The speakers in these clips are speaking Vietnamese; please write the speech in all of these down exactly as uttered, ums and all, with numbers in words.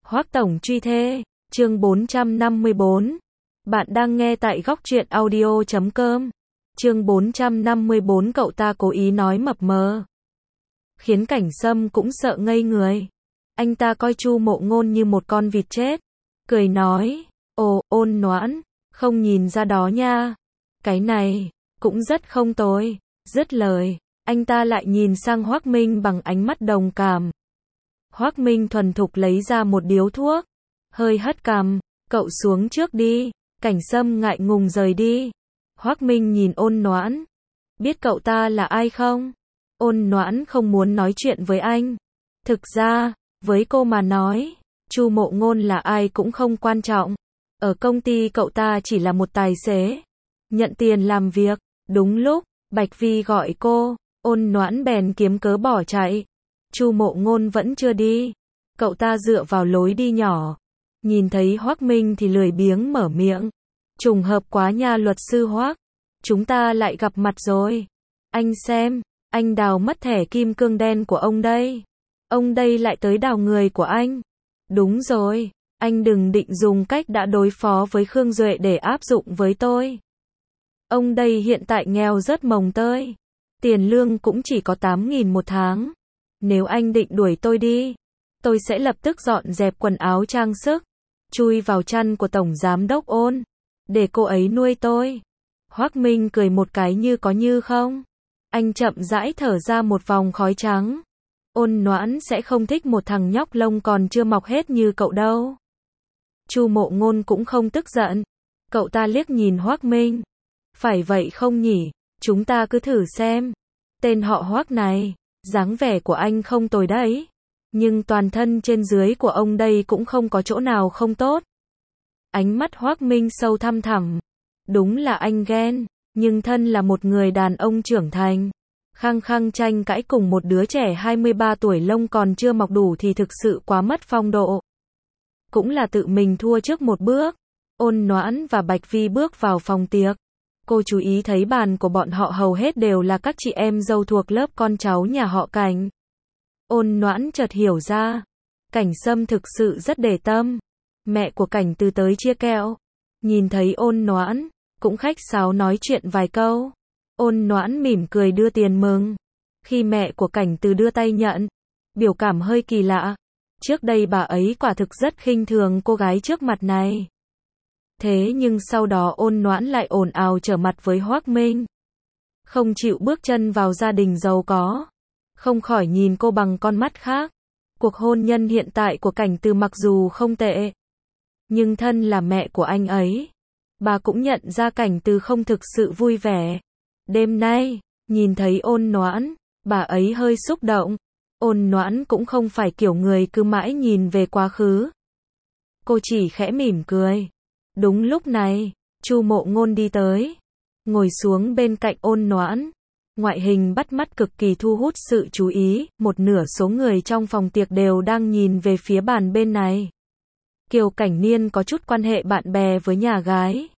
Hoắc Tổng truy thê, chương bốn trăm năm mươi bốn. Bạn đang nghe tại góc truyện audio chấm com. Chương bốn trăm năm mươi bốn cậu ta cố ý nói mập mờ, khiến Cảnh Sâm cũng sợ ngây người. Anh ta coi Chu Mộ Ngôn như một con vịt chết, cười nói, ồ, Ôn Noãn, không nhìn ra đó nha. Cái này, cũng rất không tồi. Dứt lời, anh ta lại nhìn sang Hoắc Minh bằng ánh mắt đồng cảm. Hoắc Minh thuần thục lấy ra một điếu thuốc, hơi hất cằm, cậu xuống trước đi. Cảnh Sâm ngại ngùng rời đi. Hoắc Minh nhìn Ôn Noãn, biết cậu ta là ai không? Ôn Noãn không muốn nói chuyện với anh. Thực ra, với cô mà nói, Chu Mộ Ngôn là ai cũng không quan trọng. Ở công ty cậu ta chỉ là một tài xế, nhận tiền làm việc. Đúng lúc Bạch Vi gọi cô, Ôn Noãn bèn kiếm cớ bỏ chạy. Chu Mộ Ngôn vẫn chưa đi, cậu ta dựa vào lối đi nhỏ, nhìn thấy Hoắc Minh thì lười biếng mở miệng. Trùng hợp quá nha luật sư Hoắc, chúng ta lại gặp mặt rồi. Anh xem, anh đào mất thẻ kim cương đen của ông đây. Ông đây lại tới đào người của anh. Đúng rồi, anh đừng định dùng cách đã đối phó với Khương Duệ để áp dụng với tôi. Ông đây hiện tại nghèo rớt mồng tơi, tiền lương cũng chỉ có tám nghìn một tháng. Nếu anh định đuổi tôi đi, tôi sẽ lập tức dọn dẹp quần áo trang sức, chui vào chăn của Tổng Giám đốc Ôn, để cô ấy nuôi tôi. Hoắc Minh cười một cái như có như không. Anh chậm rãi thở ra một vòng khói trắng. Ôn Noãn sẽ không thích một thằng nhóc lông còn chưa mọc hết như cậu đâu. Chu Mộ Ngôn cũng không tức giận. Cậu ta liếc nhìn Hoắc Minh. Phải vậy không nhỉ? Chúng ta cứ thử xem. Tên họ Hoắc này, dáng vẻ của anh không tồi đấy, nhưng toàn thân trên dưới của ông đây cũng không có chỗ nào không tốt. Ánh mắt Hoắc Minh sâu thăm thẳm. Đúng là anh ghen, nhưng thân là một người đàn ông trưởng thành, khăng khăng tranh cãi cùng một đứa trẻ hai mươi ba tuổi lông còn chưa mọc đủ thì thực sự quá mất phong độ. Cũng là tự mình thua trước một bước. Ôn Noãn và Bạch Vi bước vào phòng tiệc. Cô chú ý thấy bàn của bọn họ hầu hết đều là các chị em dâu thuộc lớp con cháu nhà họ Cảnh. Ôn Noãn chợt hiểu ra, Cảnh Sâm thực sự rất để tâm. Mẹ của Cảnh Từ tới chia kẹo, nhìn thấy Ôn Noãn, cũng khách sáo nói chuyện vài câu. Ôn Noãn mỉm cười đưa tiền mừng. Khi mẹ của Cảnh Từ đưa tay nhận, biểu cảm hơi kỳ lạ. Trước đây bà ấy quả thực rất khinh thường cô gái trước mặt này. Thế nhưng sau đó Ôn Noãn lại ồn ào trở mặt với Hoắc Minh, không chịu bước chân vào gia đình giàu có. Không khỏi nhìn cô bằng con mắt khác. Cuộc hôn nhân hiện tại của Cảnh Từ mặc dù không tệ, nhưng thân là mẹ của anh ấy, bà cũng nhận ra Cảnh Từ không thực sự vui vẻ. Đêm nay, nhìn thấy Ôn Noãn, bà ấy hơi xúc động. Ôn Noãn cũng không phải kiểu người cứ mãi nhìn về quá khứ. Cô chỉ khẽ mỉm cười. Đúng lúc này, Chu Mộ Ngôn đi tới, ngồi xuống bên cạnh Ôn Noãn. Ngoại hình bắt mắt cực kỳ thu hút sự chú ý, một nửa số người trong phòng tiệc đều đang nhìn về phía bàn bên này. Kiều Cảnh Niên có chút quan hệ bạn bè với nhà gái.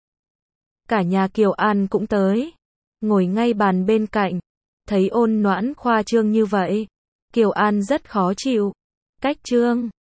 Cả nhà Kiều An cũng tới, ngồi ngay bàn bên cạnh. Thấy Ôn Noãn khoa trương như vậy, Kiều An rất khó chịu. Cách trương,